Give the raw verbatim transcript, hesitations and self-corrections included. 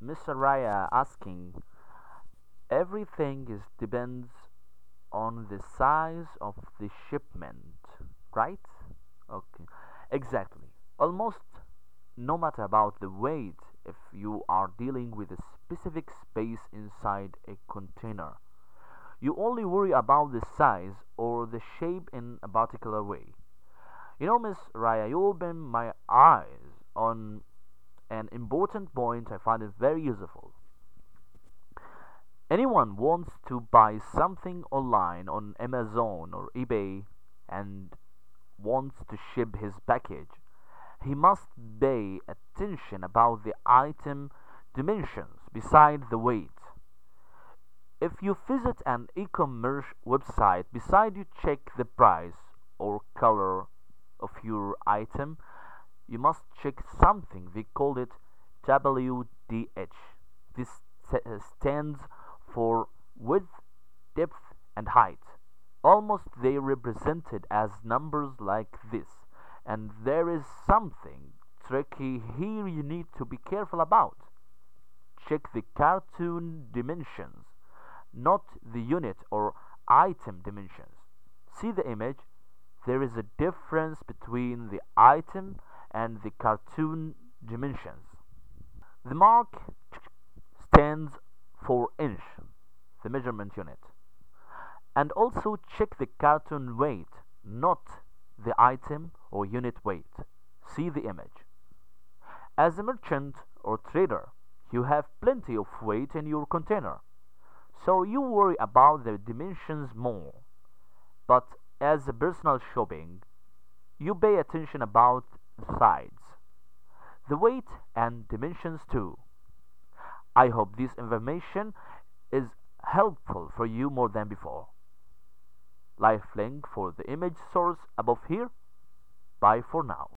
mister Raya asking, everything is depends on the size of the shipment, right? Okay, exactly. Almost no matter about the weight, if you are dealing with a specific space inside a container, you only worry about the size or the shape in a particular way. You know, Miss Raya, you open my eyes on an important point I find it very useful. Anyone wants to buy something online on Amazon or eBay and wants to ship his package, he must pay attention about the item dimensions beside the weight. If you visit an e-commerce website, beside you check the price or color of your item, you must check something. We call it W D H. This stands for width, depth, and height. Almost they represented as numbers like this. And there is something tricky here you need to be careful about. Check the cartoon dimensions, not the unit or item dimensions. See the image? There is a difference between the item and the cartoon dimensions. The mark stands for inch, the measurement unit. And also check the cartoon weight, not the item or unit weight. See the image. As a merchant or trader, you have plenty of weight in your container, so you worry about the dimensions more. But as a personal shopping, you pay attention about the sides, the weight and dimensions too. I hope this information is helpful for you more than before. Live link for the image source above here. Bye for now.